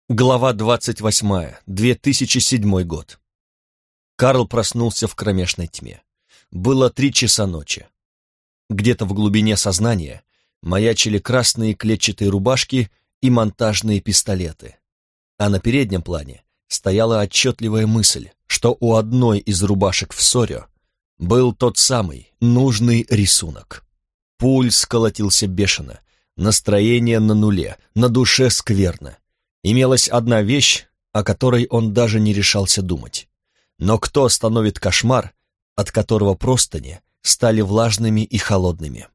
Глава 28. 2007 год. Карл проснулся в кромешной тьме. Было 3 часа ночи. Где-то в глубине сознания маячили красные клетчатые рубашки и монтажные пистолеты. А на переднем плане стояла отчетливая мысль, что у одной из рубашек в ссоре был тот самый нужный рисунок. Пульс колотился бешено, настроение на нуле, на душе скверно. Имелась одна вещь, о которой он даже не решался думать. Но кто остановит кошмар, от которого простыни стали влажными и холодными?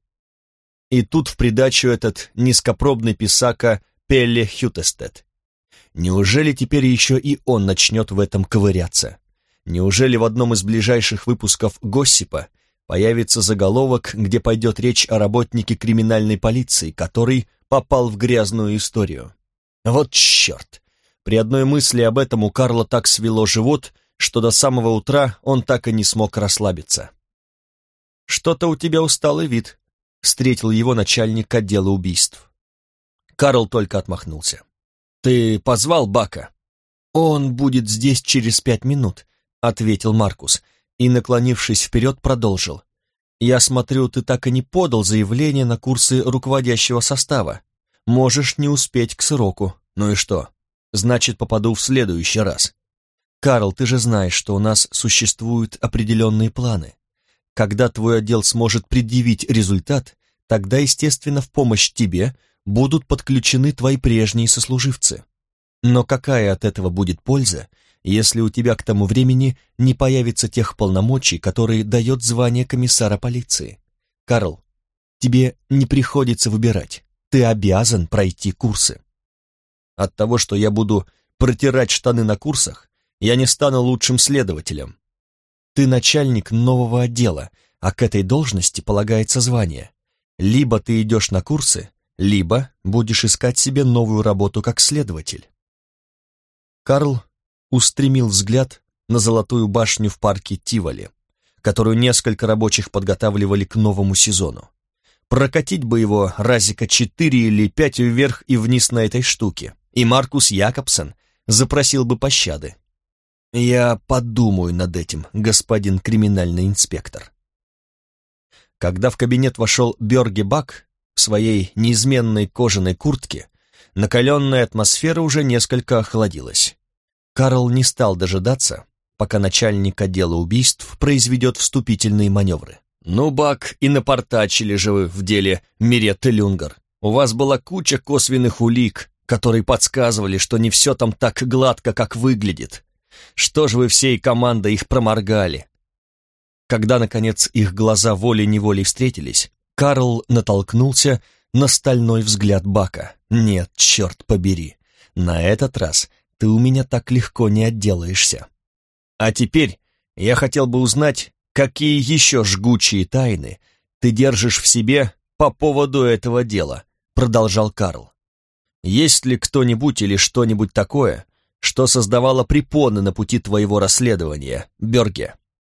И тут в придачу этот низкопробный писака Пелле Хютестед. Неужели теперь еще и он начнет в этом ковыряться? Неужели в одном из ближайших выпусков «Госсипа» появится заголовок, где пойдет речь о работнике криминальной полиции, который попал в грязную историю? Вот черт! При одной мысли об этом у Карла так свело живот, что до самого утра он так и не смог расслабиться. «Что-то у тебя усталый вид», — встретил его начальник отдела убийств. Карл только отмахнулся. «Ты позвал Бака?» «Он будет здесь через 5 минут», — ответил Маркус, и, наклонившись вперед, продолжил. «Я смотрю, ты так и не подал заявление на курсы руководящего состава. Можешь не успеть к сроку. Ну и что? Значит, попаду в следующий раз. Карл, ты же знаешь, что у нас существуют определенные планы. Когда твой отдел сможет предъявить результат, тогда, естественно, в помощь тебе будут подключены твои прежние сослуживцы. Но какая от этого будет польза, если у тебя к тому времени не появится тех полномочий, которые дает звание комиссара полиции? Карл, тебе не приходится выбирать. Ты обязан пройти курсы. От того, что я буду протирать штаны на курсах, я не стану лучшим следователем. Ты начальник нового отдела, а к этой должности полагается звание. Либо ты идешь на курсы, либо будешь искать себе новую работу как следователь». Карл устремил взгляд на золотую башню в парке Тиволи, которую несколько рабочих подготавливали к новому сезону. Прокатить бы его разика 4 или 5 вверх и вниз на этой штуке, и Маркус Якобсен запросил бы пощады. «Я подумаю над этим, господин криминальный инспектор». Когда в кабинет вошел Бёрге Бак в своей неизменной кожаной куртке, накаленная атмосфера уже несколько охладилась. Карл не стал дожидаться, пока начальник отдела убийств произведет вступительные маневры. «Ну, Бак, и напортачили же вы в деле Миретты Люнгер. У вас была куча косвенных улик, которые подсказывали, что не все там так гладко, как выглядит. Что же вы всей командой их проморгали?» Когда, наконец, их глаза волей-неволей встретились, Карл натолкнулся на стальной взгляд Бака. «Нет, черт побери, на этот раз ты у меня так легко не отделаешься. А теперь я хотел бы узнать, какие еще жгучие тайны ты держишь в себе по поводу этого дела», — продолжал Карл. «Есть ли кто-нибудь или что-нибудь такое, что создавало препоны на пути твоего расследования, Бёрге?»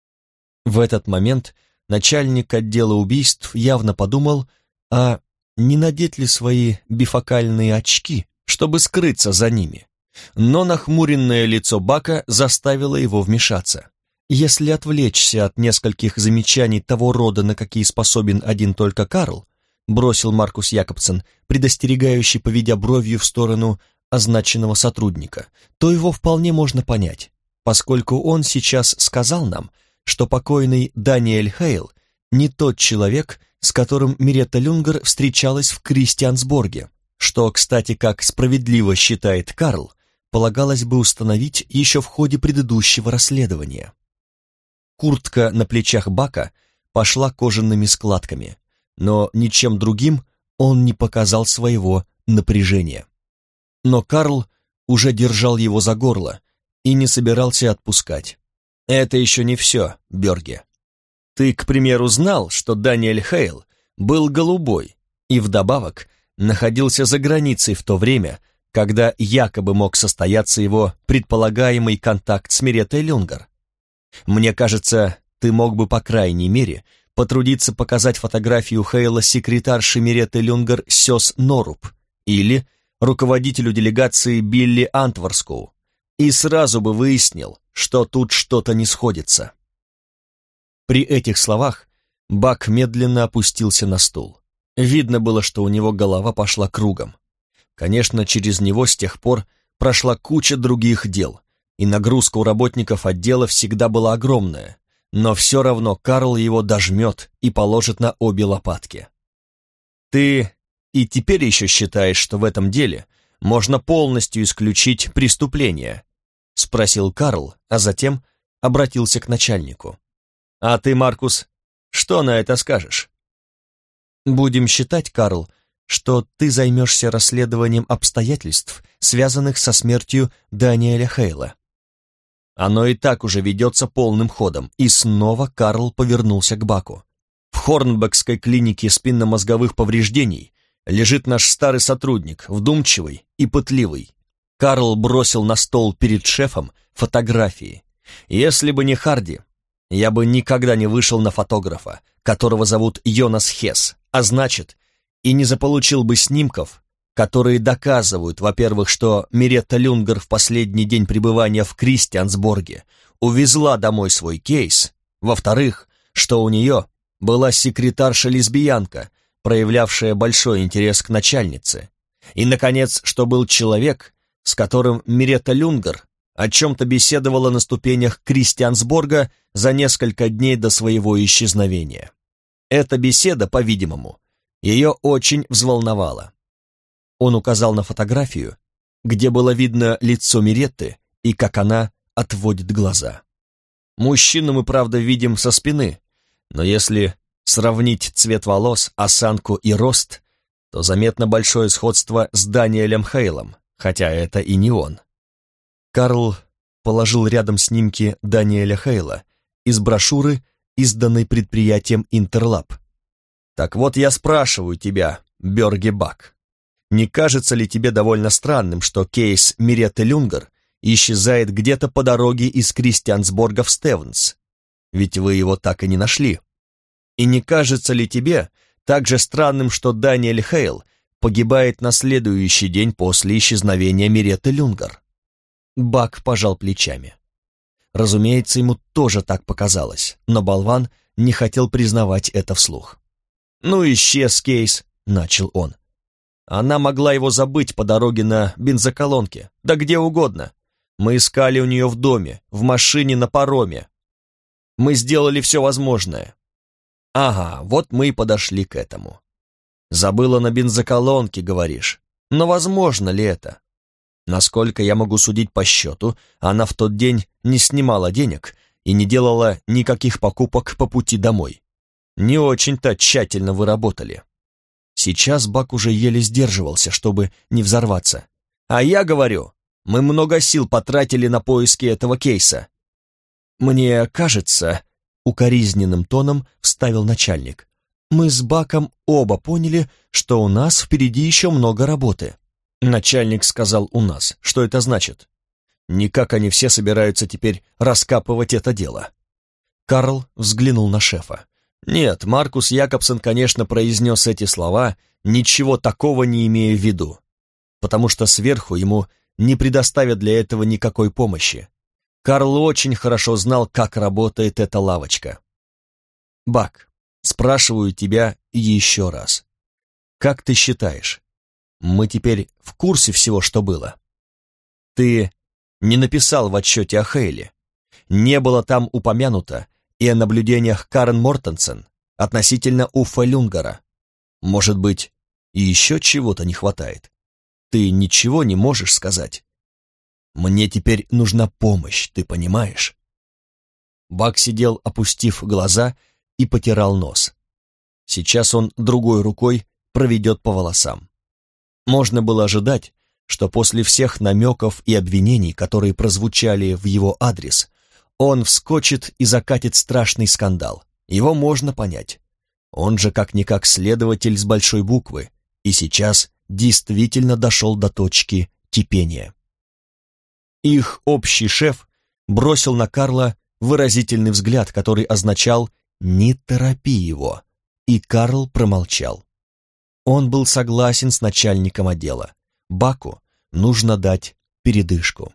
В этот момент начальник отдела убийств явно подумал, а не надеть ли свои бифокальные очки, чтобы скрыться за ними. Но нахмуренное лицо Бака заставило его вмешаться. Если отвлечься от нескольких замечаний того рода, на какие способен один только Карл, бросил Маркус Якобсен, предостерегающий, поведя бровью в сторону означенного сотрудника, то его вполне можно понять, поскольку он сейчас сказал нам, что покойный Даниэль Хейл не тот человек, с которым Миретта Люнгер встречалась в Кристиансборге, что, кстати, как справедливо считает Карл, полагалось бы установить еще в ходе предыдущего расследования. Куртка на плечах Бака пошла кожаными складками, но ничем другим он не показал своего напряжения. Но Карл уже держал его за горло и не собирался отпускать. «Это еще не все, Бёрге. Ты, к примеру, знал, что Даниэль Хейл был голубой и вдобавок находился за границей в то время, когда якобы мог состояться его предполагаемый контакт с Миреттой Люнгер? Мне кажется, ты мог бы, по крайней мере, потрудиться показать фотографию Хейла секретарши Миретты Люнгер Сёс Норуб или руководителю делегации Билли Антворскоу, и сразу бы выяснил, что тут что-то не сходится. При этих словах Бак медленно опустился на стул. Видно было, что у него голова пошла кругом. Конечно, через него с тех пор прошла куча других дел, и нагрузка у работников отдела всегда была огромная, но все равно Карл его дожмет и положит на обе лопатки. «Ты и теперь еще считаешь, что в этом деле можно полностью исключить преступление?» — спросил Карл, а затем обратился к начальнику. «А ты, Маркус, что на это скажешь?» «Будем считать, Карл, что ты займешься расследованием обстоятельств, связанных со смертью Даниэля Хейла». Оно и так уже ведется полным ходом, и снова Карл повернулся к Баку. «В Хорнбекской клинике спинномозговых повреждений лежит наш старый сотрудник, вдумчивый и пытливый». Карл бросил на стол перед шефом фотографии. «Если бы не Харди, я бы никогда не вышел на фотографа, которого зовут Йонас Хесс, а значит, и не заполучил бы снимков, которые доказывают, во-первых, что Миретта Люнгер в последний день пребывания в Кристиансборге увезла домой свой кейс, во-вторых, что у нее была секретарша-лесбиянка, проявлявшая большой интерес к начальнице, и, наконец, что был человек, с которым Миретта Люнгер о чем-то беседовала на ступенях Кристиансборга за несколько дней до своего исчезновения. Эта беседа, по-видимому, ее очень взволновала. Он указал на фотографию, где было видно лицо Миретты и как она отводит глаза. Мужчину мы, правда, видим со спины, но если сравнить цвет волос, осанку и рост, то заметно большое сходство с Даниэлем Хейлом, хотя это и не он. Карл положил рядом снимки Даниэля Хейла из брошюры, изданной предприятием Интерлаб. «Так вот я спрашиваю тебя, Бёрге Бак, не кажется ли тебе довольно странным, что кейс Миретты Люнгер исчезает где-то по дороге из Кристиансборга в Стевенс? Ведь вы его так и не нашли. И не кажется ли тебе также странным, что Даниэль Хейл погибает на следующий день после исчезновения Миретты Люнгер?» Бак пожал плечами. Разумеется, ему тоже так показалось, но болван не хотел признавать это вслух. «Ну, исчез кейс», — начал он. «Она могла его забыть по дороге на бензоколонке, да где угодно. Мы искали у нее в доме, в машине, на пароме. Мы сделали все возможное. Ага, вот мы и подошли к этому. Забыла на бензоколонке, говоришь. Но возможно ли это? Насколько я могу судить по счету, она в тот день не снимала денег и не делала никаких покупок по пути домой. Не очень-то тщательно вы работали». Сейчас Бак уже еле сдерживался, чтобы не взорваться. «А я говорю, мы много сил потратили на поиски этого кейса». «Мне кажется», — укоризненным тоном вставил начальник, «мы с Баком оба поняли, что у нас впереди еще много работы». Начальник сказал «у нас». Что это значит? Никак они все собираются теперь раскапывать это дело. Карл взглянул на шефа. Нет, Маркус Якобсон, конечно, произнес эти слова, ничего такого не имея в виду, потому что сверху ему не предоставят для этого никакой помощи. Карл очень хорошо знал, как работает эта лавочка. «Бак, спрашиваю тебя еще раз. Как ты считаешь, мы теперь в курсе всего, что было? Ты не написал в отчете о Хейле, не было там упомянуто и о наблюдениях Карен Мортенсен относительно Уффа Люнгера. Может быть, и еще чего-то не хватает? Ты ничего не можешь сказать? Мне теперь нужна помощь, ты понимаешь?» Бак сидел, опустив глаза, и потирал нос. Сейчас он другой рукой проведет по волосам. Можно было ожидать, что после всех намеков и обвинений, которые прозвучали в его адрес, он вскочит и закатит страшный скандал. Его можно понять. Он же как-никак следователь с большой буквы, и сейчас действительно дошел до точки кипения. Их общий шеф бросил на Карла выразительный взгляд, который означал «не торопи его», и Карл промолчал. Он был согласен с начальником отдела. Баку нужно дать передышку.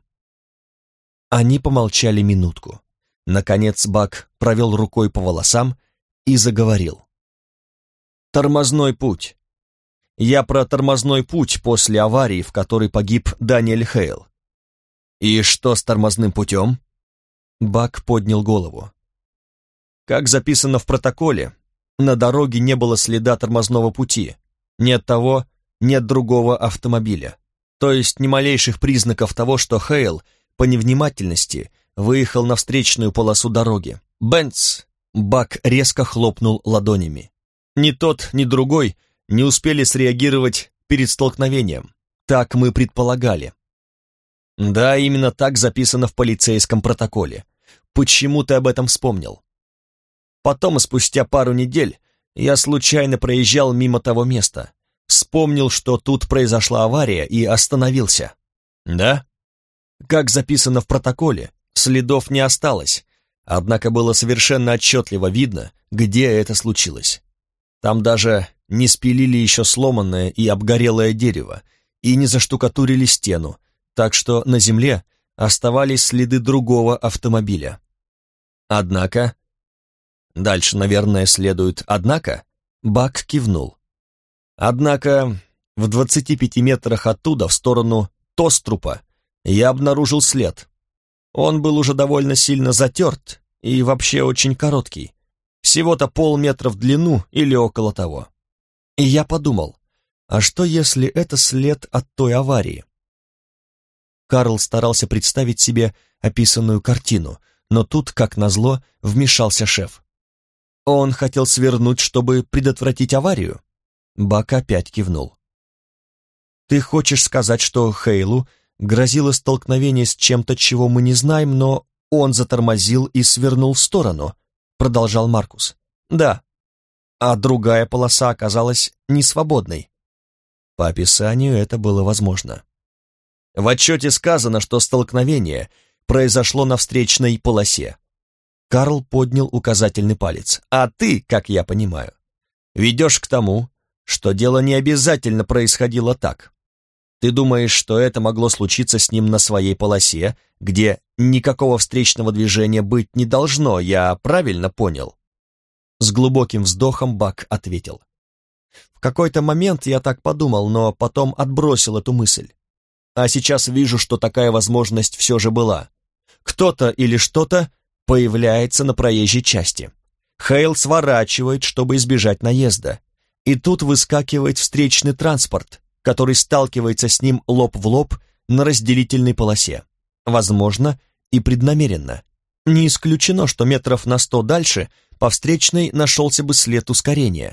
Они помолчали минутку. Наконец Бак провел рукой по волосам и заговорил. «Тормозной путь. Я про тормозной путь после аварии, в которой погиб Даниэль Хейл». «И что с тормозным путем?» Бак поднял голову. «Как записано в протоколе, на дороге не было следа тормозного пути. Ни от того, ни от другого автомобиля. То есть ни малейших признаков того, что Хейл по невнимательности выехал на встречную полосу дороги. Бенц!» Бак резко хлопнул ладонями. «Ни тот, ни другой не успели среагировать перед столкновением. Так мы предполагали». «Да, именно так записано в полицейском протоколе. Почему ты об этом вспомнил?» «Потом, спустя пару недель, я случайно проезжал мимо того места. Вспомнил, что тут произошла авария, и остановился». «Да?» «Как записано в протоколе, следов не осталось, однако было совершенно отчетливо видно, где это случилось. Там даже не спилили еще сломанное и обгорелое дерево, и не заштукатурили стену, так что на земле оставались следы другого автомобиля. Однако... Дальше, наверное, следует «однако». Бак кивнул. Однако в 25 метрах оттуда, в сторону Тострупа, я обнаружил след. Он был уже довольно сильно затерт и вообще очень короткий. Всего-то полметра в длину или около того. И я подумал, а что если это след от той аварии? Карл старался представить себе описанную картину, но тут, как назло, вмешался шеф. Он хотел свернуть, чтобы предотвратить аварию? Бак опять кивнул. Ты хочешь сказать, что Хейлу грозило столкновение с чем-то, чего мы не знаем, но он затормозил и свернул в сторону, продолжал Маркус. Да, а другая полоса оказалась несвободной. По описанию это было возможно. В отчете сказано, что столкновение произошло на встречной полосе. Карл поднял указательный палец. А ты, как я понимаю, ведешь к тому, что дело не обязательно происходило так. Ты думаешь, что это могло случиться с ним на своей полосе, где никакого встречного движения быть не должно, я правильно понял? С глубоким вздохом Бак ответил. В какой-то момент я так подумал, но потом отбросил эту мысль. А сейчас вижу, что такая возможность все же была. Кто-то или что-то появляется на проезжей части. Хейл сворачивает, чтобы избежать наезда. И тут выскакивает встречный транспорт, который сталкивается с ним лоб в лоб на разделительной полосе. Возможно, и преднамеренно. Не исключено, что метров на 100 дальше по встречной нашелся бы след ускорения.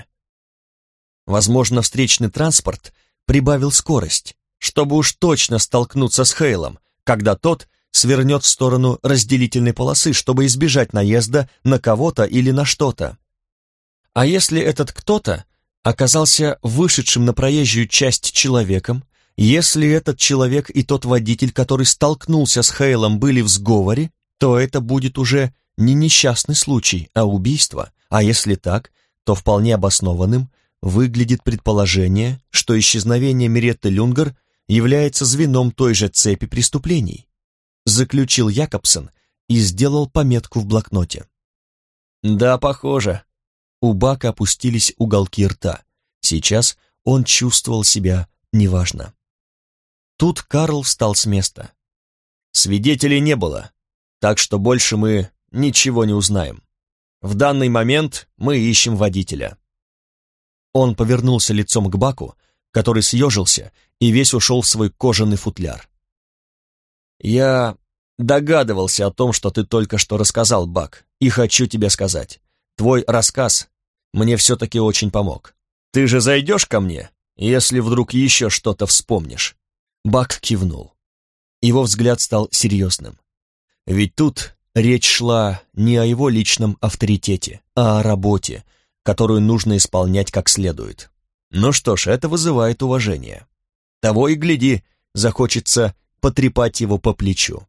Возможно, встречный транспорт прибавил скорость, чтобы уж точно столкнуться с Хейлом, когда тот свернет в сторону разделительной полосы, чтобы избежать наезда на кого-то или на что-то. А если этот кто-то оказался вышедшим на проезжую часть человеком, если этот человек и тот водитель, который столкнулся с Хейлом, были в сговоре, то это будет уже не несчастный случай, а убийство, а если так, то вполне обоснованным выглядит предположение, что исчезновение Меретты Люнгер является звеном той же цепи преступлений, заключил Якобсон и сделал пометку в блокноте. Да, похоже. У Бака опустились уголки рта. Сейчас он чувствовал себя неважно. Тут Карл встал с места. Свидетелей не было, так что больше мы ничего не узнаем. В данный момент мы ищем водителя. Он повернулся лицом к Баку, который съежился и весь ушел в свой кожаный футляр. «Я догадывался о том, что ты только что рассказал, Бак, и хочу тебе сказать. Твой рассказ мне все-таки очень помог. Ты же зайдешь ко мне, если вдруг еще что-то вспомнишь?» Бак кивнул. Его взгляд стал серьезным. Ведь тут речь шла не о его личном авторитете, а о работе, которую нужно исполнять как следует. Ну что ж, это вызывает уважение. Того и гляди, захочется потрепать его по плечу.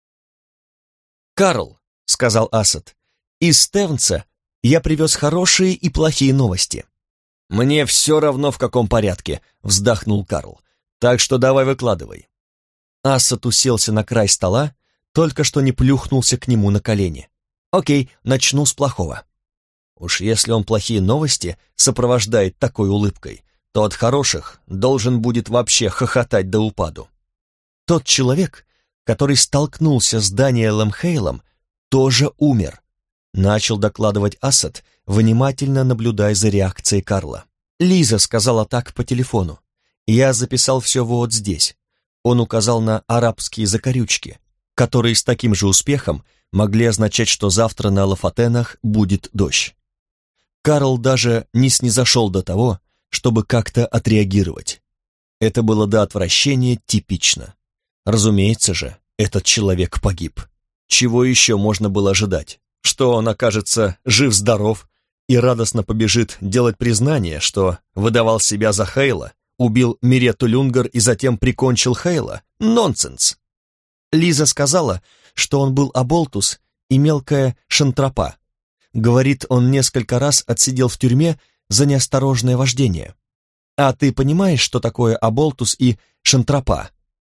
«Карл», — сказал Асад, — «из Стевнса я привез хорошие и плохие новости». «Мне все равно, в каком порядке», — вздохнул Карл. Так что давай выкладывай». Ассад уселся на край стола, только что не плюхнулся к нему на колени. «Окей, начну с плохого. Уж если он плохие новости сопровождает такой улыбкой, то от хороших должен будет вообще хохотать до упаду. Тот человек, который столкнулся с Даниэлем Хейлом, тоже умер», начал докладывать Ассад, внимательно наблюдая за реакцией Карла. «Лиза сказала так по телефону. Я записал все вот здесь». Он указал на арабские закорючки, которые с таким же успехом могли означать, что завтра на Лафатенах будет дождь. Карл даже не снизошел до того, чтобы как-то отреагировать. Это было до отвращения типично. Разумеется же, этот человек погиб. Чего еще можно было ожидать? Что он окажется жив-здоров и радостно побежит делать признание, что выдавал себя за Хейла, убил Миретту Люнгар и затем прикончил Хейла? Нонсенс! Лиза сказала, что он был аболтус и мелкая шантропа. Говорит, он несколько раз отсидел в тюрьме за неосторожное вождение. А ты понимаешь, что такое аболтус и шантропа?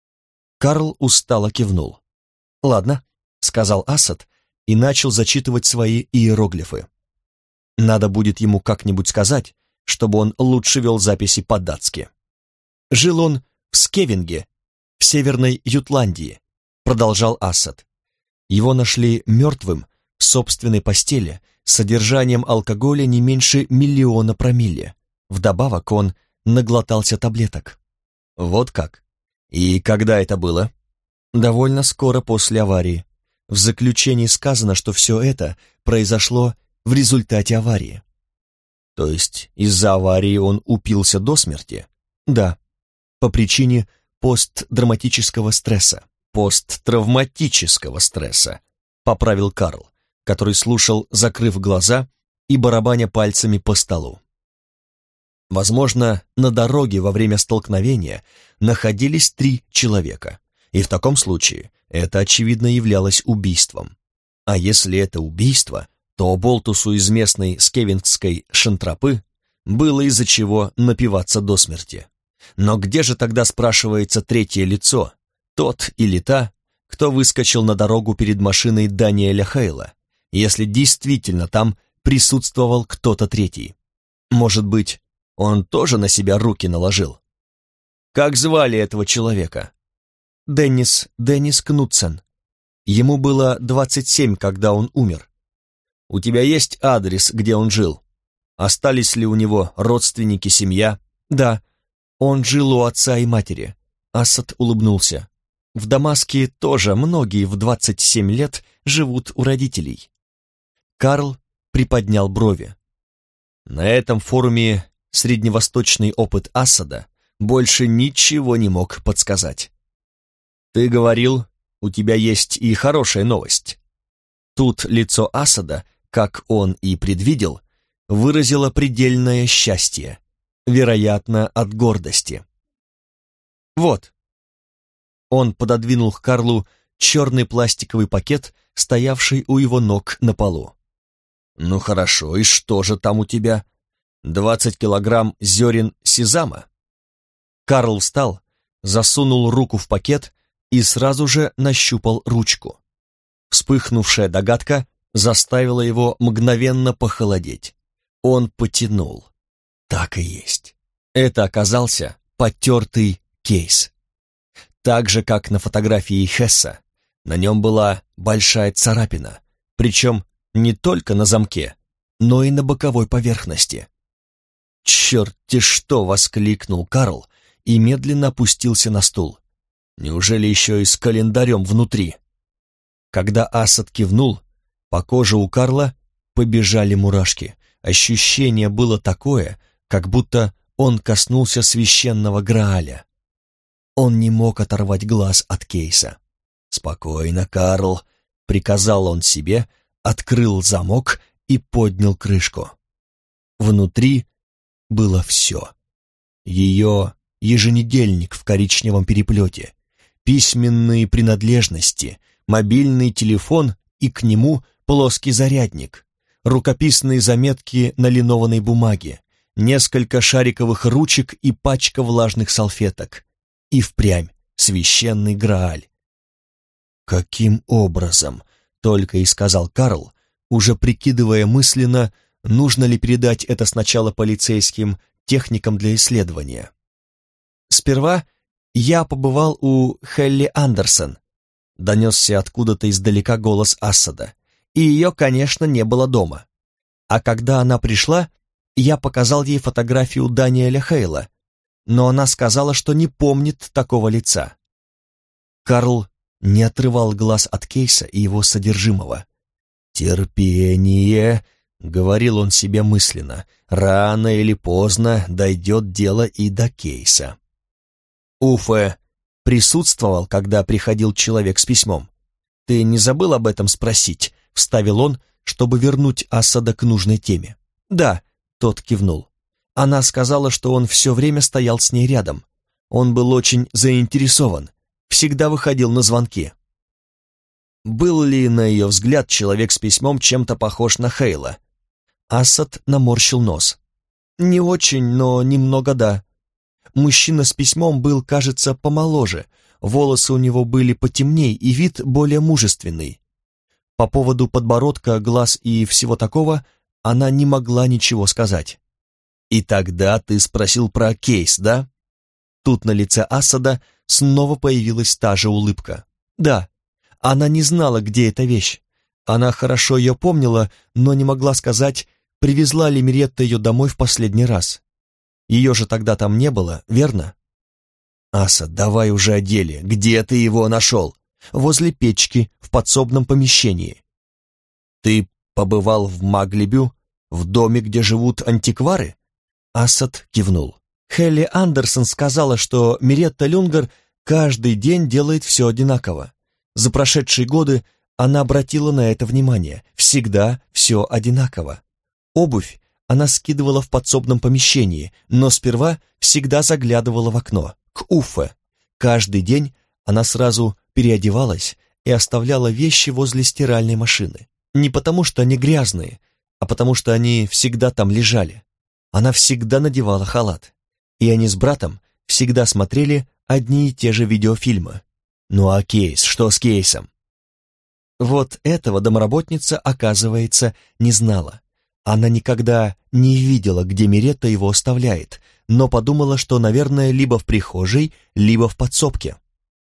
Карл устало кивнул. «Ладно», — сказал Ассад и начал зачитывать свои иероглифы. Надо будет ему как-нибудь сказать, чтобы он лучше вел записи по-датски. «Жил он в Скевинге, в Северной Ютландии», — продолжал Ассад. «Его нашли мертвым в собственной постели с содержанием алкоголя не меньше 1 миллиона промилле. Вдобавок он наглотался таблеток». «Вот как? И когда это было?» «Довольно скоро после аварии. В заключении сказано, что все это произошло в результате аварии». «То есть из-за аварии он упился до смерти?» «Да, по причине посттравматического стресса». «Посттравматического стресса», — поправил Карл, который слушал, закрыв глаза и барабаня пальцами по столу. Возможно, на дороге во время столкновения находились 3 человека, и в таком случае это, очевидно, являлось убийством. А если это убийство, то болтусу из местной скевингской шантропы было из-за чего напиваться до смерти. Но где же тогда, спрашивается, третье лицо, тот или та, кто выскочил на дорогу перед машиной Даниэля Хейла, если действительно там присутствовал кто-то третий? Может быть, он тоже на себя руки наложил? Как звали этого человека? Деннис Кнутсен. Ему было 27, когда он умер. У тебя есть адрес, где он жил? Остались ли у него родственники, семья? Да, он жил у отца и матери. Ассад улыбнулся. В Дамаске тоже многие в 27 лет живут у родителей. Карл приподнял брови. На этом форуме средневосточный опыт Ассада больше ничего не мог подсказать. «Ты говорил, у тебя есть и хорошая новость». Тут лицо Ассада, как он и предвидел, выразило предельное счастье, вероятно, от гордости. «Вот». Он пододвинул к Карлу черный пластиковый пакет, стоявший у его ног на полу. «Ну хорошо, и что же там у тебя? 20 килограмм зерен сезама?» Карл встал, засунул руку в пакет и сразу же нащупал ручку. Вспыхнувшая догадка заставила его мгновенно похолодеть. Он потянул. Так и есть. Это оказался потертый кейс. Так же, как на фотографии Хесса, на нем была большая царапина, причем не только на замке, но и на боковой поверхности. «Черт-те что!» — воскликнул Карл и медленно опустился на стул. «Неужели еще и с календарем внутри?» Когда Ассад кивнул, по коже у Карла побежали мурашки. Ощущение было такое, как будто он коснулся священного Грааля. Он не мог оторвать глаз от кейса. «Спокойно, Карл», — приказал он себе, открыл замок и поднял крышку. Внутри было все. Ее еженедельник в коричневом переплете, письменные принадлежности, мобильный телефон и к нему плоский зарядник, рукописные заметки на линованной бумаге, несколько шариковых ручек и пачка влажных салфеток. И впрямь священный Грааль. «Каким образом?» — только и сказал Карл, уже прикидывая мысленно, нужно ли передать это сначала полицейским техникам для исследования. «Сперва я побывал у Хелли Андерсон», — донесся откуда-то издалека голос Ассада, «и ее, конечно, не было дома. А когда она пришла, я показал ей фотографию Даниэля Хейла, но она сказала, что не помнит такого лица». Карл не отрывал глаз от кейса и его содержимого. «Терпение», — говорил он себе мысленно, — «рано или поздно дойдет дело и до кейса». «Уфе присутствовал, когда приходил человек с письмом. Ты не забыл об этом спросить?» — вставил он, чтобы вернуть Ассада к нужной теме. «Да», — тот кивнул. «Она сказала, что он все время стоял с ней рядом. Он был очень заинтересован, всегда выходил на звонки». Был ли, на ее взгляд, человек с письмом чем-то похож на Хейла? Ассад наморщил нос. «Не очень, но немного да. Мужчина с письмом был, кажется, помоложе, волосы у него были потемней и вид более мужественный. По поводу подбородка, глаз и всего такого она не могла ничего сказать». «И тогда ты спросил про кейс, да?» Тут на лице Ассада снова появилась та же улыбка. «Да, она не знала, где эта вещь. Она хорошо ее помнила, но не могла сказать, привезла ли Миретта ее домой в последний раз. Ее же тогда там не было, верно?» «Ассад, давай уже о деле. Где ты его нашел?» «Возле печки, в подсобном помещении». «Ты побывал в Маглибю, в доме, где живут антиквары?» Ассад кивнул. «Хелли Андерсон сказала, что Миретта Люнгер каждый день делает все одинаково. За прошедшие годы она обратила на это внимание. Всегда все одинаково. Обувь она скидывала в подсобном помещении, но сперва всегда заглядывала в окно, к Уффе. Каждый день она сразу переодевалась и оставляла вещи возле стиральной машины. Не потому, что они грязные, а потому, что они всегда там лежали. Она всегда надевала халат. И они с братом всегда смотрели одни и те же видеофильмы. Ну а кейс, что с кейсом?» Вот этого домработница, оказывается, не знала. Она никогда не видела, где Миретта его оставляет, но подумала, что, наверное, либо в прихожей, либо в подсобке.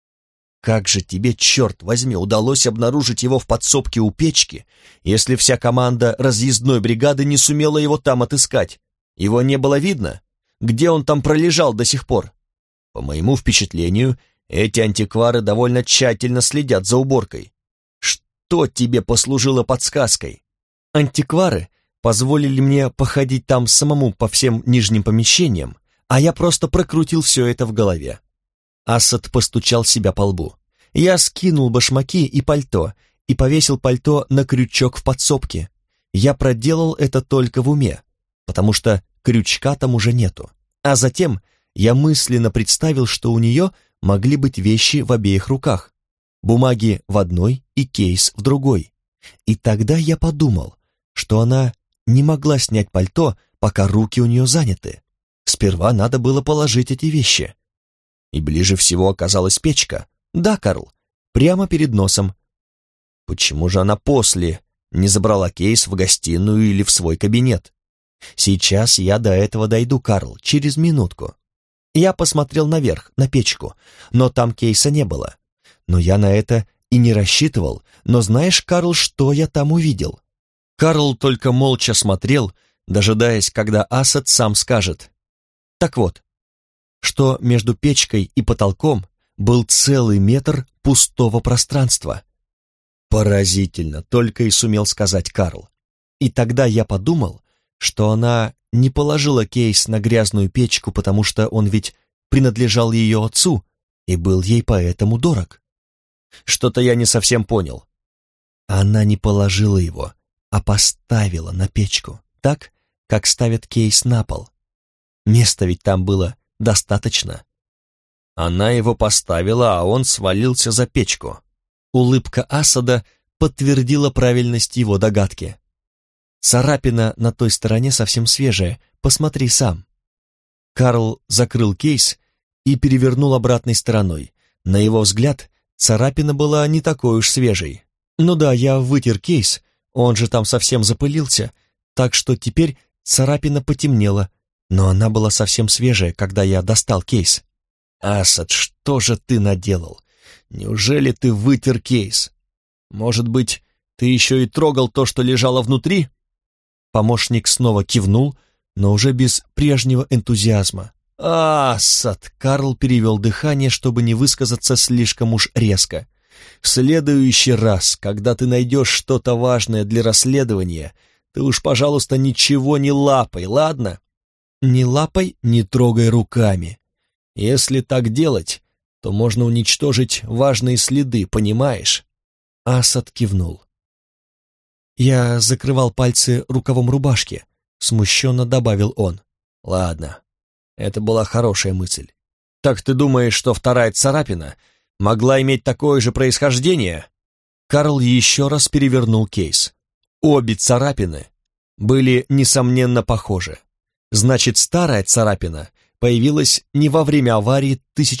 «Как же тебе, черт возьми, удалось обнаружить его в подсобке у печки, если вся команда разъездной бригады не сумела его там отыскать? Его не было видно? Где он там пролежал до сих пор? По моему впечатлению, эти антиквары довольно тщательно следят за уборкой. Что тебе послужило подсказкой?» «Антиквары позволили мне походить там самому по всем нижним помещениям, а я просто прокрутил все это в голове». Ассад постучал себя по лбу. «Я скинул башмаки и пальто, и повесил пальто на крючок в подсобке. Я проделал это только в уме, потому что крючка там уже нету. А затем я мысленно представил, что у нее могли быть вещи в обеих руках, бумаги в одной и кейс в другой. И тогда я подумал, что она не могла снять пальто, пока руки у нее заняты. Сперва надо было положить эти вещи. И ближе всего оказалась печка. Да, Карл, прямо перед носом. Почему же она после не забрала кейс в гостиную или в свой кабинет? Сейчас я до этого дойду, Карл, через минутку. Я посмотрел наверх, на печку, но там кейса не было. Но я на это и не рассчитывал. Но знаешь, Карл, что я там увидел?» Карл только молча смотрел, дожидаясь, когда Ассад сам скажет. Так вот, что между печкой и потолком был целый метр пустого пространства. «Поразительно», — только и сумел сказать Карл. И тогда я подумал, что она не положила кейс на грязную печку, потому что он ведь принадлежал ее отцу и был ей поэтому дорог. Что-то я не совсем понял. Она не положила его, а поставила на печку, так, как ставят кейс на пол. Места ведь там было достаточно. Она его поставила, а он свалился за печку. Улыбка Ассада подтвердила правильность его догадки. «Царапина на той стороне совсем свежая, посмотри сам». Карл закрыл кейс и перевернул обратной стороной. На его взгляд, царапина была не такой уж свежей. Ну да, я вытер кейс, он же там совсем запылился, так что теперь царапина потемнела, но она была совсем свежая, когда я достал кейс. «Асад, что же ты наделал? Неужели ты вытер кейс? Может быть, ты еще и трогал то, что лежало внутри?» Помощник снова кивнул, но уже без прежнего энтузиазма. «Асад!» — Карл перевел дыхание, чтобы не высказаться слишком уж резко. «В следующий раз, когда ты найдешь что-то важное для расследования, ты уж, пожалуйста, ничего не лапай, ладно? Не лапай, не трогай руками. Если так делать, то можно уничтожить важные следы, понимаешь?» Асад кивнул. «Я закрывал пальцы рукавом рубашки», — смущенно добавил он. «Ладно, это была хорошая мысль. Так ты думаешь, что вторая царапина могла иметь такое же происхождение?» Карл еще раз перевернул кейс. Обе царапины были, несомненно, похожи. Значит, старая царапина появилась не во время аварии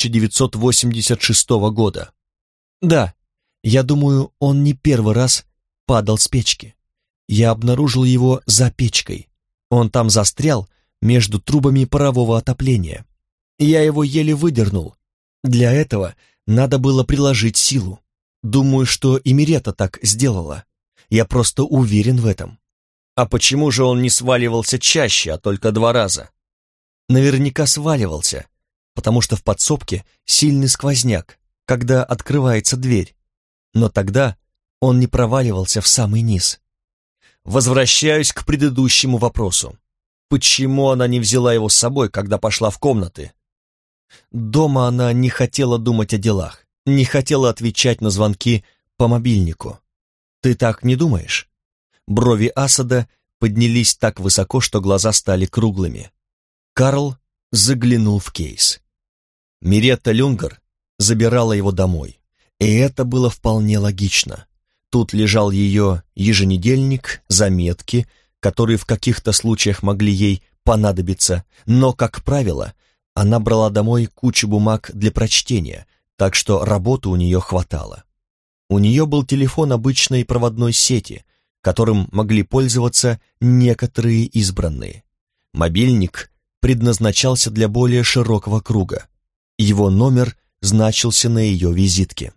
1986 года. Да, я думаю, он не первый раз падал с печки. Я обнаружил его за печкой. Он там застрял между трубами парового отопления. Я его еле выдернул. Для этого надо было приложить силу. Думаю, что и Мирета так сделала. Я просто уверен в этом. А почему же он не сваливался чаще, а только 2 раза? Наверняка сваливался, потому что в подсобке сильный сквозняк, когда открывается дверь. Но тогда он не проваливался в самый низ. Возвращаюсь к предыдущему вопросу. Почему она не взяла его с собой, когда пошла в комнаты? Дома она не хотела думать о делах, не хотела отвечать на звонки по мобильнику. Ты так не думаешь? Брови Асада поднялись так высоко, что глаза стали круглыми. Карл заглянул в кейс. Миретта Люнгер забирала его домой, и это было вполне логично. Тут лежал ее еженедельник, заметки, которые в каких-то случаях могли ей понадобиться, но, как правило, она брала домой кучу бумаг для прочтения, так что работы у нее хватало. У нее был телефон обычной проводной сети, которым могли пользоваться некоторые избранные. Мобильник предназначался для более широкого круга. Его номер значился на ее визитке.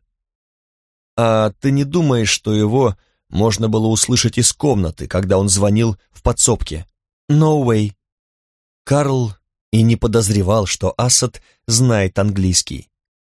«А ты не думаешь, что его можно было услышать из комнаты, когда он звонил в подсобке?» «No way». Карл и не подозревал, что Асад знает английский.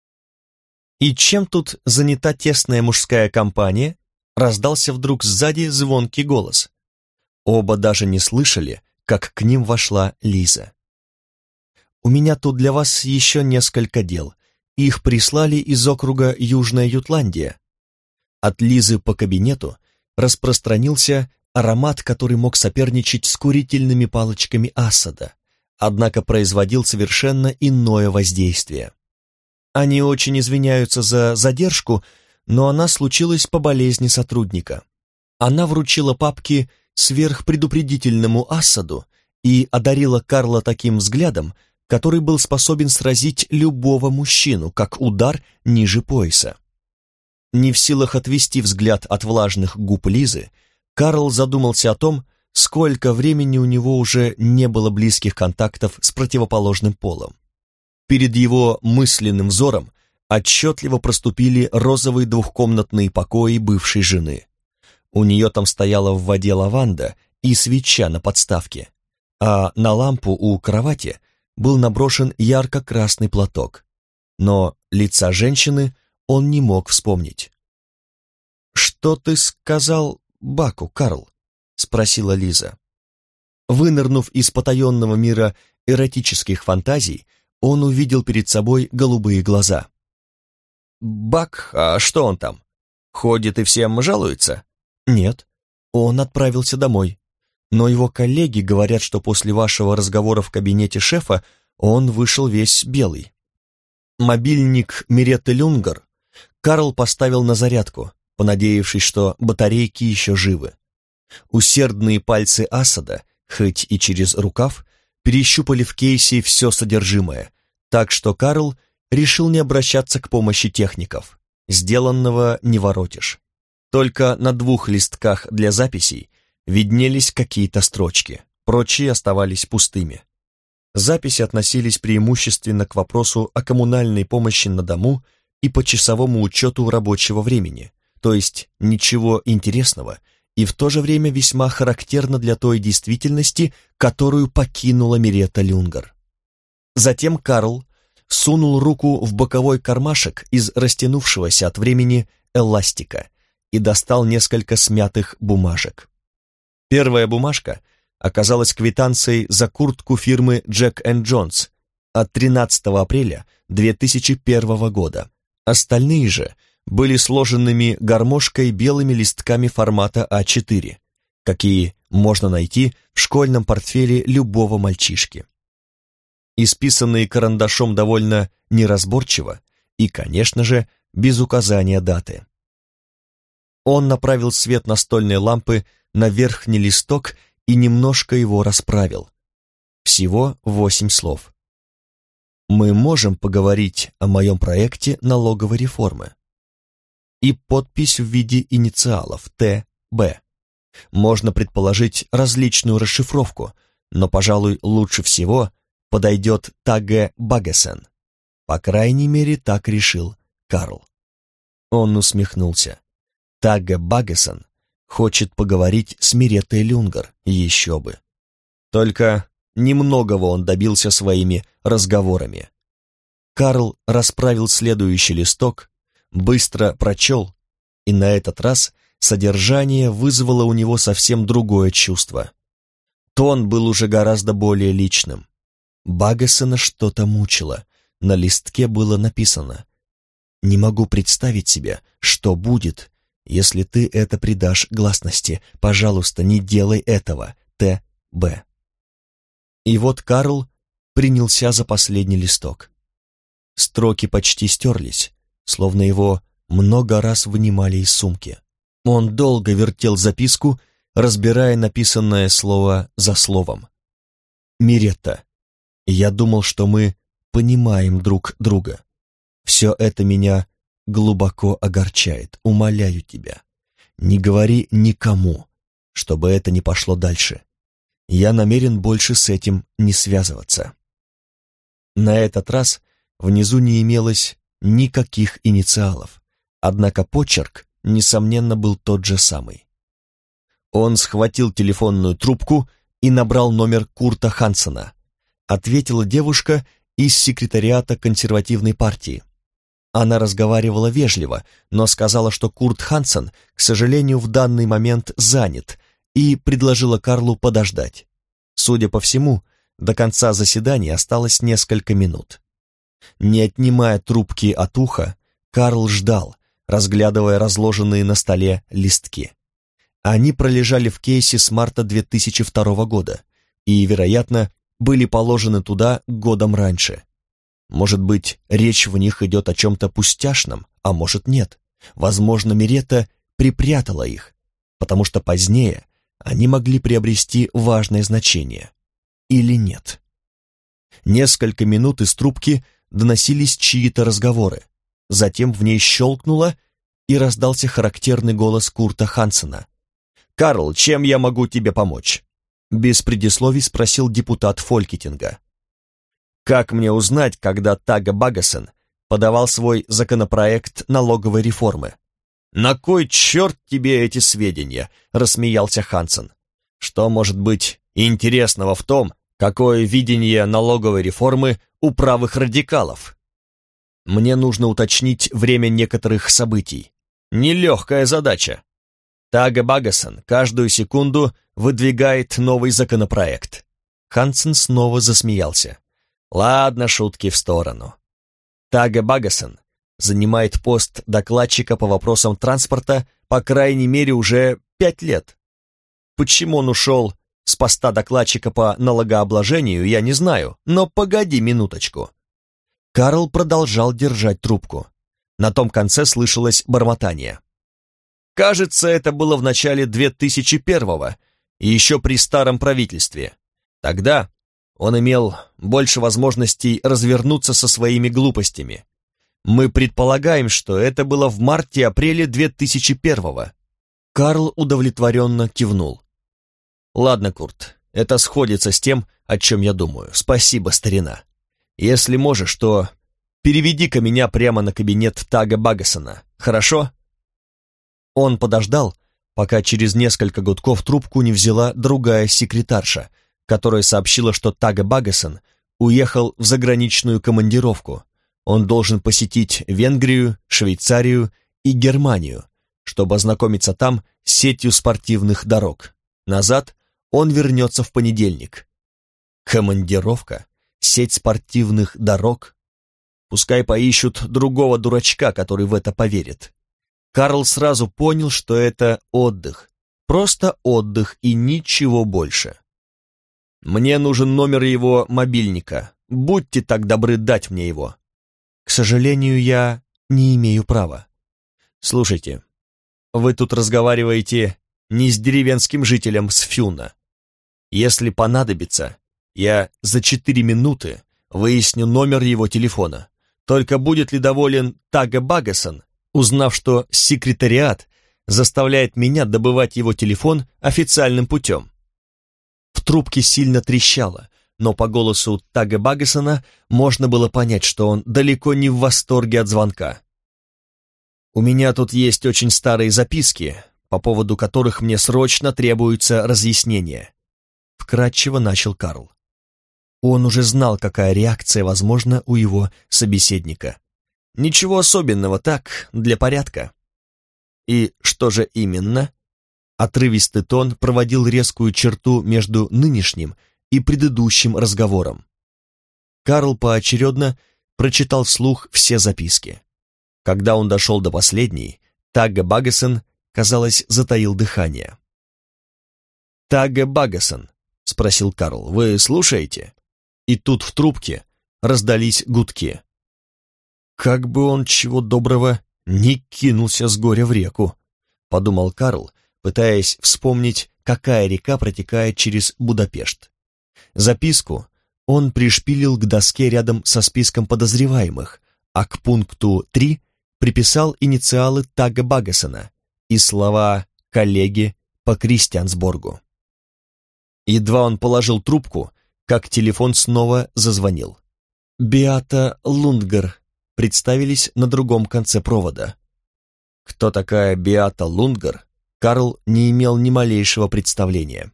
«И чем тут занята тесная мужская компания?» Раздался вдруг сзади звонкий голос. Оба даже не слышали, как к ним вошла Лиза. «У меня тут для вас еще несколько дел. Их прислали из округа Южная Ютландия». От Лизы по кабинету распространился аромат, который мог соперничать с курительными палочками Асада, однако производил совершенно иное воздействие. «Они очень извиняются за задержку, но она случилась по болезни сотрудника». Она вручила папки сверхпредупредительному Асаду и одарила Карла таким взглядом, который был способен сразить любого мужчину, как удар ниже пояса. Не в силах отвести взгляд от влажных губ Лизы, Карл задумался о том, сколько времени у него уже не было близких контактов с противоположным полом. Перед его мысленным взором отчетливо проступили розовые двухкомнатные покои бывшей жены. У нее там стояла в воде лаванда и свеча на подставке, а на лампу у кровати был наброшен ярко-красный платок. Но лица женщины он не мог вспомнить. «Что ты сказал Баку, Карл?» — спросила Лиза. Вынырнув из потаенного мира эротических фантазий, он увидел перед собой голубые глаза. «Бак, а что он там? Ходит и всем жалуется?» «Нет, он отправился домой. Но его коллеги говорят, что после вашего разговора в кабинете шефа он вышел весь белый». Мобильник Миретты Люнгер Карл поставил на зарядку, понадеявшись, что батарейки еще живы. Усердные пальцы Асада, хоть и через рукав, перещупали в кейсе все содержимое, Так что Карл решил не обращаться к помощи техников. Сделанного не воротишь. Только на 2 листках для записей виднелись какие-то строчки, прочие оставались пустыми. Записи относились преимущественно к вопросу о коммунальной помощи на дому и по часовому учету рабочего времени, то есть ничего интересного и в то же время весьма характерно для той действительности, которую покинула Миретта Люнгер. Затем Карл сунул руку в боковой кармашек из растянувшегося от времени эластика и достал несколько смятых бумажек. Первая бумажка оказалась квитанцией за куртку фирмы Jack & Jones от 13 апреля 2001 года. Остальные же были сложенными гармошкой белыми листками формата А4, какие можно найти в школьном портфеле любого мальчишки. Исписанные карандашом довольно неразборчиво и, конечно же, без указания даты. Он направил свет настольной лампы на верхний листок и немножко его расправил. Всего 8 слов. «Мы можем поговорить о моем проекте налоговой реформы». И подпись в виде инициалов Т.Б. Можно предположить различную расшифровку, но, пожалуй, лучше всего подойдет Тагге Баггесен. По крайней мере, так решил Карл. Он усмехнулся. Тагге Баггесен хочет поговорить с Миреттой Люнгер, еще бы. Только немногого он добился своими разговорами. Карл расправил следующий листок, быстро прочел, и на этот раз содержание вызвало у него совсем другое чувство. Тон был уже гораздо более личным. Баггесена что-то мучило. На листке было написано: «Не могу представить себе, что будет, если ты это придашь гласности. Пожалуйста, не делай этого. Т.Б.» И вот Карл принялся за последний листок. Строки почти стерлись, словно его много раз вынимали из сумки. Он долго вертел записку, разбирая написанное слово за словом. «Миретта, я думал, что мы понимаем друг друга. Все это меня глубоко огорчает. Умоляю тебя, не говори никому, чтобы это не пошло дальше. Я намерен больше с этим не связываться». На этот раз внизу не имелось никаких инициалов, однако почерк, несомненно, был тот же самый. Он схватил телефонную трубку и набрал номер Курта Хансена. Ответила девушка из секретариата консервативной партии. Она разговаривала вежливо, но сказала, что Курт Хансен, к сожалению, в данный момент занят, и предложила Карлу подождать. Судя по всему, до конца заседания осталось несколько минут. Не отнимая трубки от уха, Карл ждал, разглядывая разложенные на столе листки. Они пролежали в кейсе с марта 2002 года и, вероятно, были положены туда годом раньше. Может быть, речь в них идет о чем-то пустяшном, а может нет. Возможно, Миретта припрятала их, потому что позднее они могли приобрести важное значение. Или нет. Несколько минут из трубки доносились чьи-то разговоры. Затем в ней щелкнуло, и раздался характерный голос Курта Хансена. «Карл, чем я могу тебе помочь?» Без предисловий спросил депутат Фолькетинга. «Как мне узнать, когда Тагге Баггесен подавал свой законопроект налоговой реформы?» «На кой черт тебе эти сведения?» — рассмеялся Хансен. «Что может быть интересного в том, какое видение налоговой реформы у правых радикалов? Мне нужно уточнить время некоторых событий. Нелегкая задача. Тагге Баггесен каждую секунду выдвигает новый законопроект». Хансен снова засмеялся. «Ладно, шутки в сторону. Тагге Баггесен занимает пост докладчика по вопросам транспорта по крайней мере уже 5 лет. Почему он ушел с поста докладчика по налогообложению, я не знаю, но погоди минуточку». Карл продолжал держать трубку. На том конце слышалось бормотание. «Кажется, это было в начале 2001-го, еще при старом правительстве. Тогда Он имел больше возможностей развернуться со своими глупостями. Мы предполагаем, что это было в марте-апреле 2001-го. Карл удовлетворенно кивнул. Ладно, Курт, это сходится с тем, о чем я думаю. Спасибо, старина. Если можешь, то переведи-ка меня прямо на кабинет Тага Багасона, хорошо? Он подождал, пока через несколько гудков трубку не взяла другая секретарша, которая сообщила, что Тага Багасон уехал в заграничную командировку. Он должен посетить Венгрию, Швейцарию и Германию, чтобы ознакомиться там с сетью спортивных дорог. Назад он вернется в понедельник. Командировка? Сеть спортивных дорог? Пускай поищут другого дурачка, который в это поверит. Карл сразу понял, что это отдых. Просто отдых и ничего больше. Мне нужен номер его мобильника. Будьте так добры дать мне его. К сожалению, я не имею права. Слушайте, вы тут разговариваете не с деревенским жителем с Фюна. Если понадобится, я за 4 минуты выясню номер его телефона. Только будет ли доволен Тага Багасон, узнав, что секретариат заставляет меня добывать его телефон официальным путем? В трубке сильно трещало, но по голосу Тага Багасона можно было понять, что он далеко не в восторге от звонка. «У меня тут есть очень старые записки, по поводу которых мне срочно требуется разъяснение», — вкратчиво начал Карл. Он уже знал, какая реакция возможна у его собеседника. «Ничего особенного, так, для порядка». «И что же именно?» Отрывистый тон проводил резкую черту между нынешним и предыдущим разговором. Карл поочередно прочитал вслух все записки. Когда он дошел до последней, Тага Багасон, казалось, затаил дыхание. «Тага Багасон», — спросил Карл, — «вы слушаете?» И тут в трубке раздались гудки. «Как бы он, чего доброго, не кинулся с горя в реку», — подумал Карл, пытаясь вспомнить, какая река протекает через Будапешт. Записку он пришпилил к доске рядом со списком подозреваемых, а к пункту 3 приписал инициалы Тага Багасона и слова «коллеги по Кристиансборгу». Едва он положил трубку, как телефон снова зазвонил. «Беата Лундгер», представились на другом конце провода. Кто такая Беата Лундгер, Карл не имел ни малейшего представления.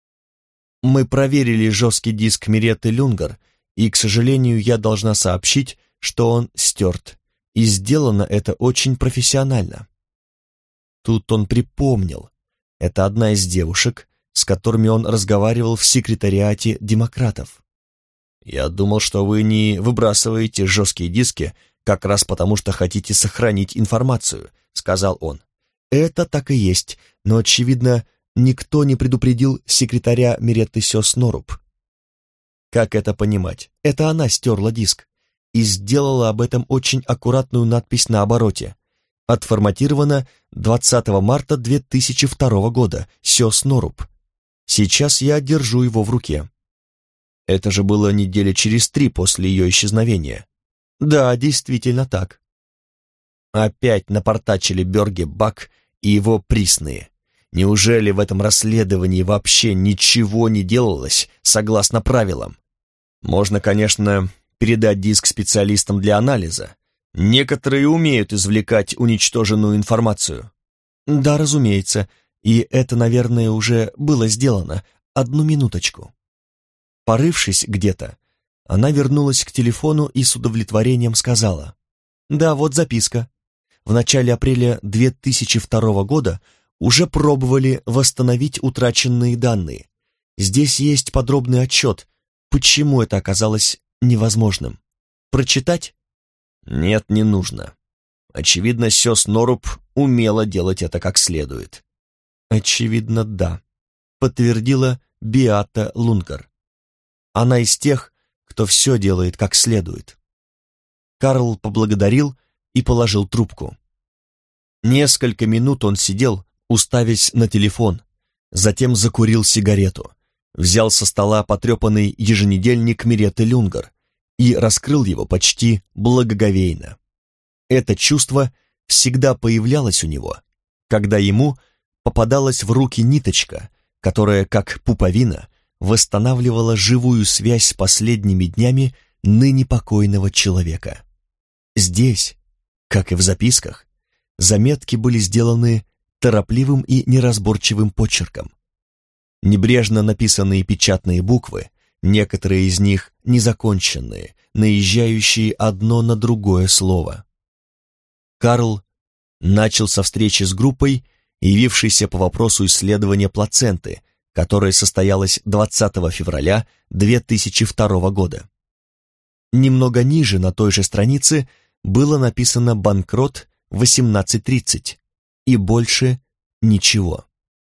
«Мы проверили жесткий диск Меретты Люнгер, и, к сожалению, я должна сообщить, что он стерт, и сделано это очень профессионально». Тут он припомнил, это одна из девушек, с которыми он разговаривал в секретариате демократов. «Я думал, что вы не выбрасываете жесткие диски как раз потому, что хотите сохранить информацию», — сказал он. «Это так и есть, но, очевидно, никто не предупредил секретаря Меретты Сёс Норуб». Как это понимать? Это она стерла диск и сделала об этом очень аккуратную надпись на обороте. Отформатировано 20 марта 2002 года, Сёс Норуб. Сейчас я держу его в руке. Это же было недели через 3 после ее исчезновения. Да, действительно так. Опять напортачили Бёрге Бак и его присные. Неужели в этом расследовании вообще ничего не делалось согласно правилам? Можно, конечно, передать диск специалистам для анализа. Некоторые умеют извлекать уничтоженную информацию. Да, разумеется, и это, наверное, уже было сделано. Одну минуточку. Порывшись где-то, она вернулась к телефону и с удовлетворением сказала: «Да, вот записка. В начале апреля 2002 года уже пробовали восстановить утраченные данные. Здесь есть подробный отчет, почему это оказалось невозможным. Прочитать?» «Нет, не нужно. Очевидно, Сёс Норуб умела делать это как следует». «Очевидно, да», — подтвердила Беата Лунгер. «Она из тех, кто все делает как следует». Карл поблагодарил и положил трубку. Несколько минут он сидел, уставясь на телефон, затем закурил сигарету. взял со стола потрепанный еженедельник Миретты Люнгар и раскрыл его почти благоговейно. Это чувство всегда появлялось у него, когда ему попадалась в руки ниточка, которая, как пуповина, восстанавливала живую связь с последними днями ныне покойного человека. Здесь, как и в записках, заметки были сделаны торопливым и неразборчивым почерком. Небрежно написанные печатные буквы, некоторые из них незаконченные, наезжающие одно на другое слово. Карл начал со встречи с группой, явившейся по вопросу исследования плаценты, которое состоялось 20 февраля 2002 года. Немного ниже на той же странице было написано «Банкрот 18:30» и больше ничего.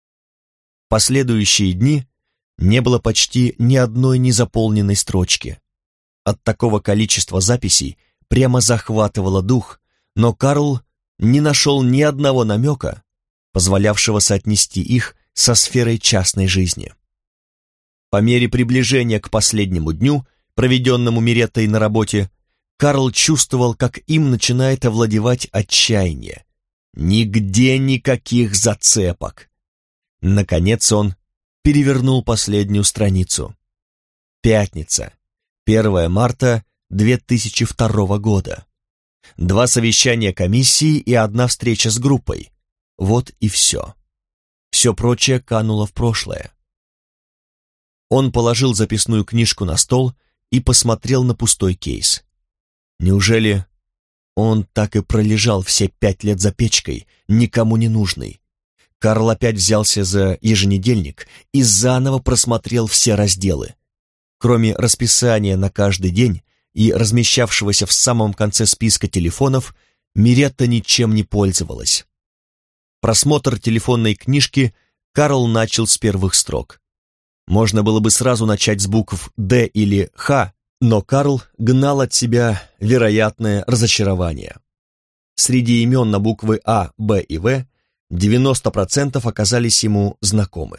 Последующие дни не было почти ни одной незаполненной строчки. От такого количества записей прямо захватывало дух, но Карл не нашел ни одного намека, позволявшего соотнести их со сферой частной жизни. По мере приближения к последнему дню, проведенному Миреттой на работе, Карл чувствовал, как им начинает овладевать отчаяние. Нигде никаких зацепок. Наконец он перевернул последнюю страницу. Пятница, 1 марта 2002 года. 2 совещания комиссии и 1 встреча с группой. Вот и все. Все прочее кануло в прошлое. Он положил записную книжку на стол и посмотрел на пустой кейс. Неужели он так и пролежал все 5 лет за печкой, никому не нужный? Карл опять взялся за еженедельник и заново просмотрел все разделы. Кроме расписания на каждый день и размещавшегося в самом конце списка телефонов, Миретта ничем не пользовалась. Просмотр телефонной книжки Карл начал с первых строк. Можно было бы сразу начать с букв «Д» или «Х», но Карл гнал от себя вероятное разочарование. Среди имен на буквы А, Б и В 90% оказались ему знакомы.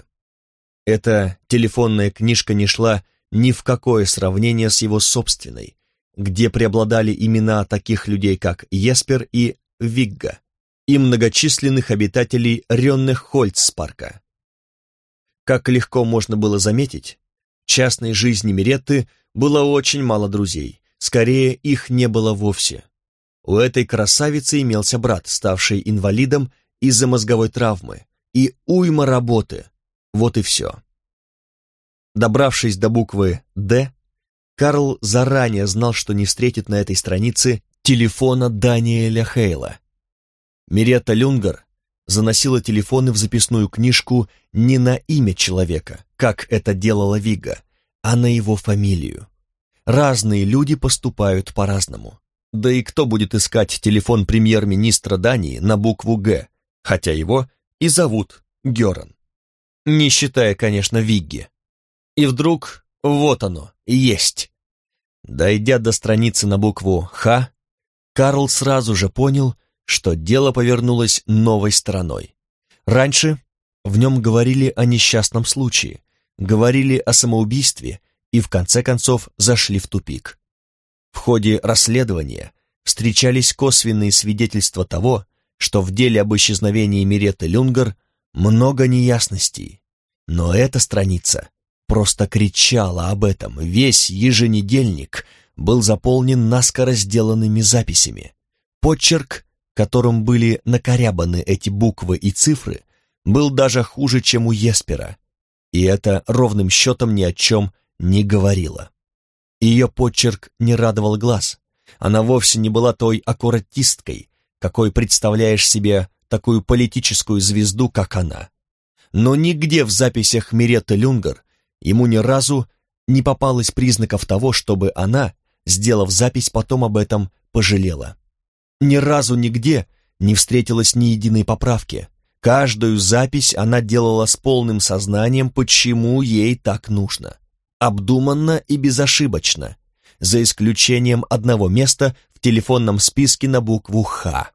Эта телефонная книжка не шла ни в какое сравнение с его собственной, где преобладали имена таких людей, как Еспер и Вигга, и многочисленных обитателей Рённехольцпарка. Как легко можно было заметить, в частной жизни Миретты было очень мало друзей, скорее их не было вовсе. У этой красавицы имелся брат, ставший инвалидом из-за мозговой травмы, и уйма работы, вот и все. Добравшись до буквы «Д», Карл заранее знал, что не встретит на этой странице телефона Даниэля Хейла. Миретта Люнгар заносила телефоны в записную книжку не на имя человека, как это делала Вигга, а на его фамилию. Разные люди поступают по-разному. Да и кто будет искать телефон премьер-министра Дании на букву «Г», хотя его и зовут Гёран? Не считая, конечно, Вигги. И вдруг вот оно, есть. Дойдя до страницы на букву «Х», Карл сразу же понял, что дело повернулось новой стороной. Раньше в нем говорили о несчастном случае, говорили о самоубийстве и в конце концов зашли в тупик. В ходе расследования встречались косвенные свидетельства того, что в деле об исчезновении Миретты Люнгар много неясностей. Но эта страница просто кричала об этом. Весь еженедельник был заполнен наскоро сделанными записями. Почерк, которым были накорябаны эти буквы и цифры, был даже хуже, чем у Еспера, и это ровным счетом ни о чем не говорило. Ее почерк не радовал глаз. Она вовсе не была той аккуратисткой, какой представляешь себе такую политическую звезду, как она. Но нигде в записях Миретты Люнгар ему ни разу не попалось признаков того, чтобы она, сделав запись, потом об этом пожалела. Ни разу нигде не встретилось ни единой поправки. Каждую запись она делала с полным сознанием, почему ей так нужно. Обдуманно и безошибочно, за исключением одного места в телефонном списке на букву «Х».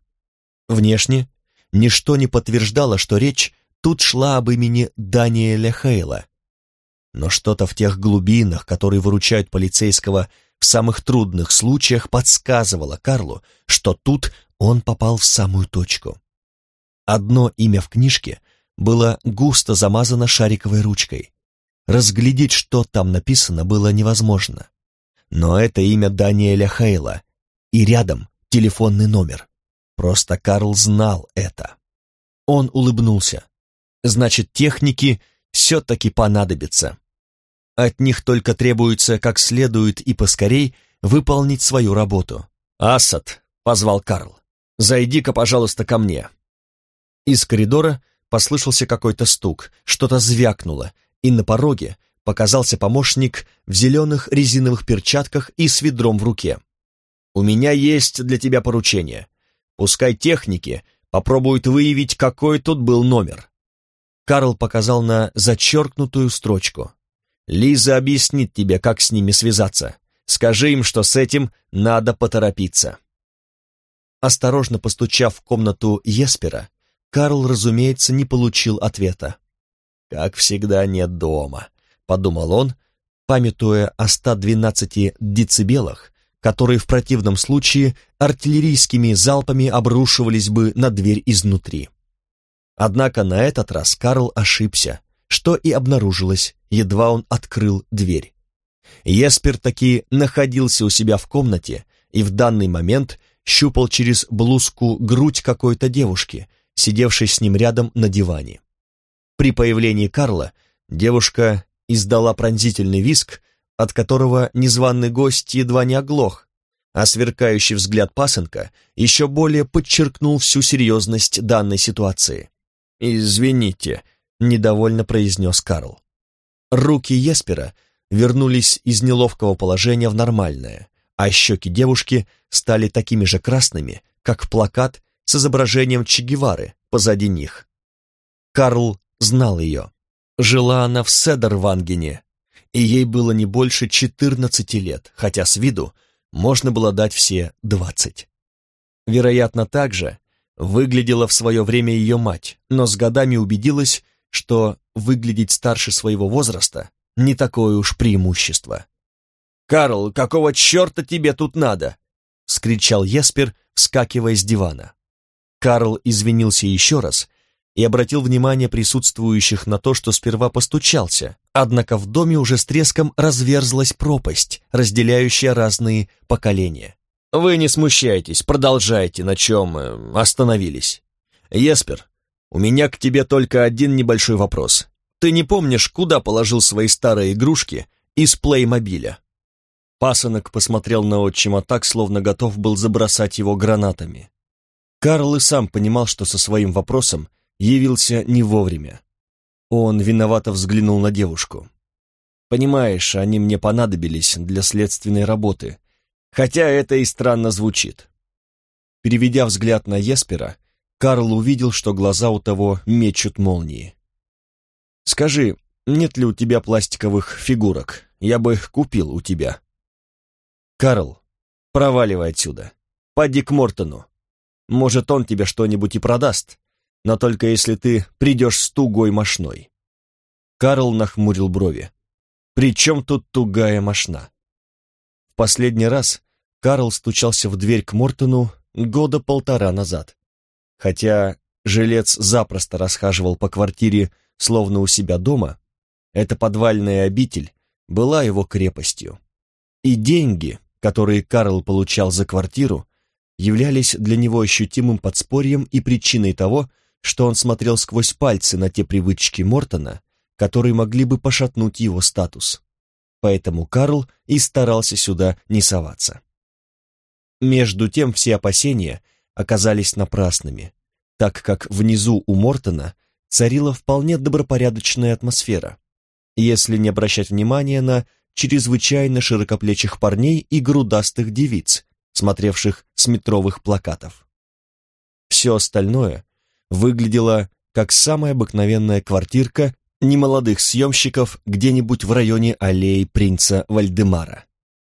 Внешне ничто не подтверждало, что речь тут шла об имени Даниэля Хейла. Но что-то в тех глубинах, которые выручают полицейского в самых трудных случаях, подсказывало Карлу, что тут он попал в самую точку. Одно имя в книжке было густо замазано шариковой ручкой. Разглядеть, что там написано, было невозможно. Но это имя Даниэля Хейла, и рядом телефонный номер. Просто Карл знал это. Он улыбнулся. Значит, техники все-таки понадобятся. От них только требуется как следует и поскорей выполнить свою работу. «Асад», — позвал Карл, — «зайди-ка, пожалуйста, ко мне». Из коридора послышался какой-то стук, что-то звякнуло, и на пороге показался помощник в зеленых резиновых перчатках и с ведром в руке. «У меня есть для тебя поручение. Пускай техники попробуют выявить, какой тут был номер». Карл показал на зачеркнутую строчку. «Лиза объяснит тебе, как с ними связаться. Скажи им, что с этим надо поторопиться». Осторожно постучав в комнату Еспера, Карл, разумеется, не получил ответа. «Как всегда, нет дома», — подумал он, памятуя о 112 децибелах, которые в противном случае артиллерийскими залпами обрушивались бы на дверь изнутри. Однако на этот раз Карл ошибся, что и обнаружилось, едва он открыл дверь. Еспер таки находился у себя в комнате и в данный момент щупал через блузку грудь какой-то девушки, сидевшей с ним рядом на диване. При появлении Карла девушка издала пронзительный визг, от которого незваный гость едва не оглох, а сверкающий взгляд пасынка еще более подчеркнул всю серьезность данной ситуации. «Извините», — недовольно произнес Карл. Руки Еспера вернулись из неловкого положения в нормальное, а щеки девушки стали такими же красными, как плакат с изображением Че Гевары позади них. Карл знал ее. Жила она в Седервангене, и ей было не больше 14 лет, хотя с виду можно было дать все 20. Вероятно, так же выглядела в свое время ее мать, но с годами убедилась, что выглядеть старше своего возраста не такое уж преимущество. «Карл, какого черта тебе тут надо?» — вскричал Еспер, вскакивая с дивана. Карл извинился еще раз и обратил внимание присутствующих на то, что сперва постучался, однако в доме уже с треском разверзлась пропасть, разделяющая разные поколения. «Вы не смущайтесь, продолжайте, на чем остановились. Еспер, у меня к тебе только один небольшой вопрос. Ты не помнишь, куда положил свои старые игрушки из плеймобиля?» Пасынок посмотрел на отчима так, словно готов был забросать его гранатами. Карл и сам понимал, что со своим вопросом явился не вовремя. Он виновато взглянул на девушку. «Понимаешь, они мне понадобились для следственной работы, хотя это и странно звучит». Переведя взгляд на Еспера, Карл увидел, что глаза у того мечут молнии. «Скажи, нет ли у тебя пластиковых фигурок? Я бы их купил у тебя». «Карл, проваливай отсюда. Поди к Мортону. Может, он тебе что-нибудь и продаст, но только если ты придешь с тугой мошной». Карл нахмурил брови. «При чем тут тугая мошна?» В последний раз Карл стучался в дверь к Мортону 1.5 года назад. Хотя жилец запросто расхаживал по квартире, словно у себя дома, эта подвальная обитель была его крепостью. И деньги, которые Карл получал за квартиру, являлись для него ощутимым подспорьем и причиной того, что он смотрел сквозь пальцы на те привычки Мортона, которые могли бы пошатнуть его статус. Поэтому Карл и старался сюда не соваться. Между тем все опасения оказались напрасными, так как внизу у Мортона царила вполне добропорядочная атмосфера, если не обращать внимания на чрезвычайно широкоплечих парней и грудастых девиц, смотревших с метровых плакатов. Все остальное выглядело как самая обыкновенная квартирка немолодых съемщиков где-нибудь в районе аллеи принца Вальдемара.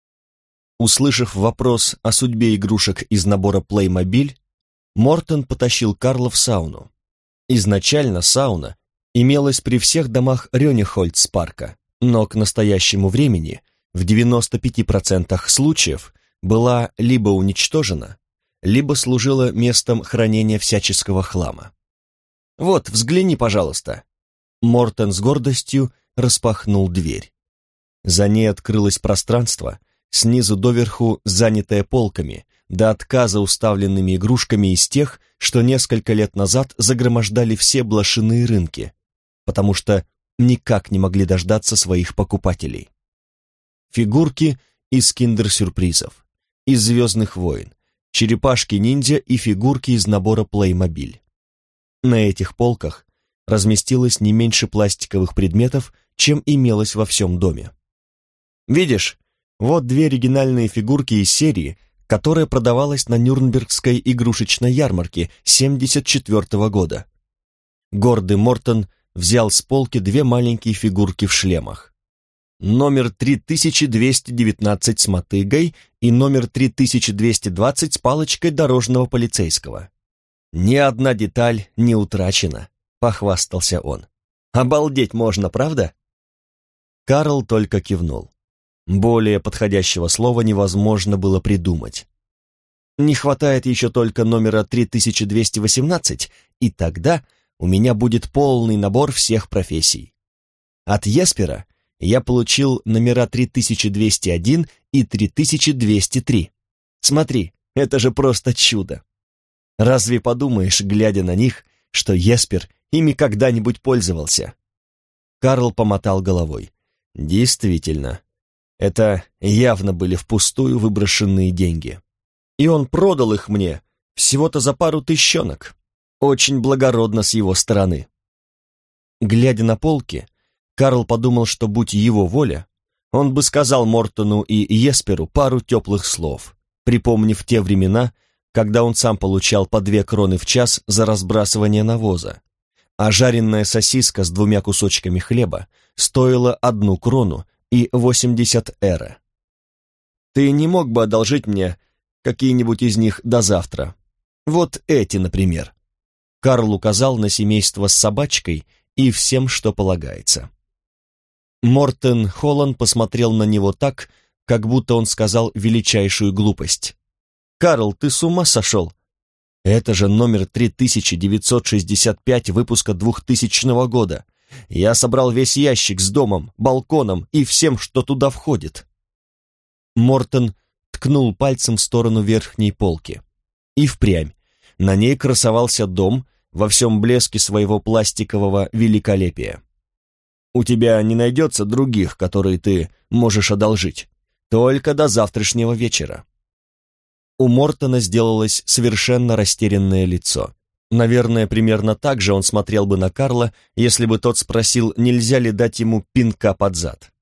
Услышав вопрос о судьбе игрушек из набора Playmobil, Мортон потащил Карла в сауну. Изначально сауна имелась при всех домах Рёнихольц-парка, но к настоящему времени в 95% случаев была либо уничтожена, либо служила местом хранения всяческого хлама. «Вот, взгляни, пожалуйста». Мортон с гордостью распахнул дверь. За ней открылось пространство, снизу доверху занятое полками, до отказа уставленными игрушками из тех, что несколько лет назад загромождали все блошиные рынки, потому что никак не могли дождаться своих покупателей. Фигурки из киндер-сюрпризов, из «Звездных войн», черепашки-ниндзя и фигурки из набора Playmobil. На этих полках разместилось не меньше пластиковых предметов, чем имелось во всем доме. Видишь, вот две оригинальные фигурки из серии, которая продавалась на Нюрнбергской игрушечной ярмарке 1974 года. Гордый Мортон взял с полки две маленькие фигурки в шлемах. Номер 3219 с мотыгой и номер 3220 с палочкой дорожного полицейского. «Ни одна деталь не утрачена», — похвастался он. «Обалдеть можно, правда?» Карл только кивнул. Более подходящего слова невозможно было придумать. «Не хватает еще только номера 3218, и тогда у меня будет полный набор всех профессий. От Еспера я получил номера 3201 и 3203. Смотри, это же просто чудо! Разве подумаешь, глядя на них, что Еспер ими когда-нибудь пользовался?» Карл помотал головой. «Действительно, это явно были впустую выброшенные деньги. И он продал их мне всего-то за пару тыщенок. Очень благородно с его стороны». Глядя на полки, Карл подумал, что, будь его воля, он бы сказал Мортону и Есперу пару теплых слов, припомнив те времена, когда он сам получал по 2 кроны в час за разбрасывание навоза, а жареная сосиска с 2 кусочками хлеба стоила 1 крону и 80 эре. «Ты не мог бы одолжить мне какие-нибудь из них до завтра? Вот эти, например». Карл указал на семейство с собачкой и всем, что полагается. Мортен Холланд посмотрел на него так, как будто он сказал величайшую глупость. «Карл, ты с ума сошел? Это же номер 3965 выпуска 2000 года. Я собрал весь ящик с домом, балконом и всем, что туда входит». Мортен ткнул пальцем в сторону верхней полки. И впрямь, на ней красовался дом во всем блеске своего пластикового великолепия. «У тебя не найдется других, которые ты можешь одолжить? Только до завтрашнего вечера». У Мортона сделалось совершенно растерянное лицо. Наверное, примерно так же он смотрел бы на Карла, если бы тот спросил, нельзя ли дать ему пинка под зад.